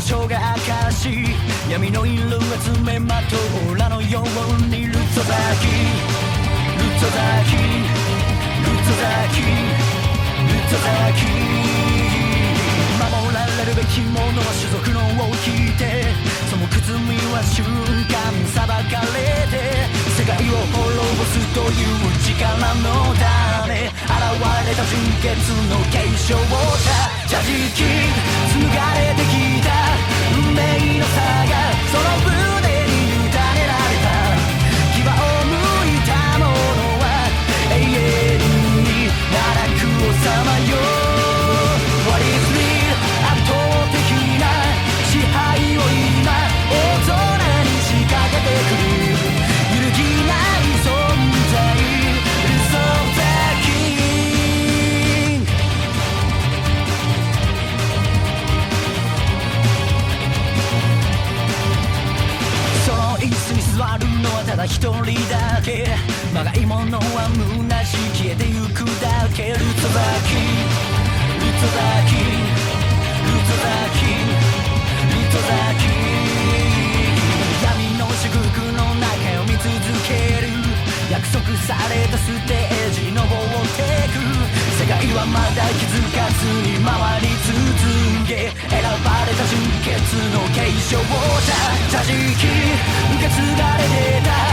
書が明かし闇の色が詰めまとうオーラのようにルッツザキルッツザキルッツザキルッツザキ守られるべきものは種族のを聞いてその罪は瞬間裁かれて世界を滅ぼすという力の種現れた純潔の継承者茶時期紡がれてきた運命の差がその胸に委ねられた牙を向いた者は永遠に奈落をさまよWhat is real 圧倒的な支配を今大空に仕掛けてくる揺るぎない存在 It's of the King その椅子に座るのはただ一人だけまがいものは虚し消えてゆくだけルッツザキルッツザキルッツザキルッツザキ闇の祝福の中を見続ける約束されたステージ登ってく世界はまだ気づかずに回り続け選ばれた純潔の継承者茶時期受け継がれてた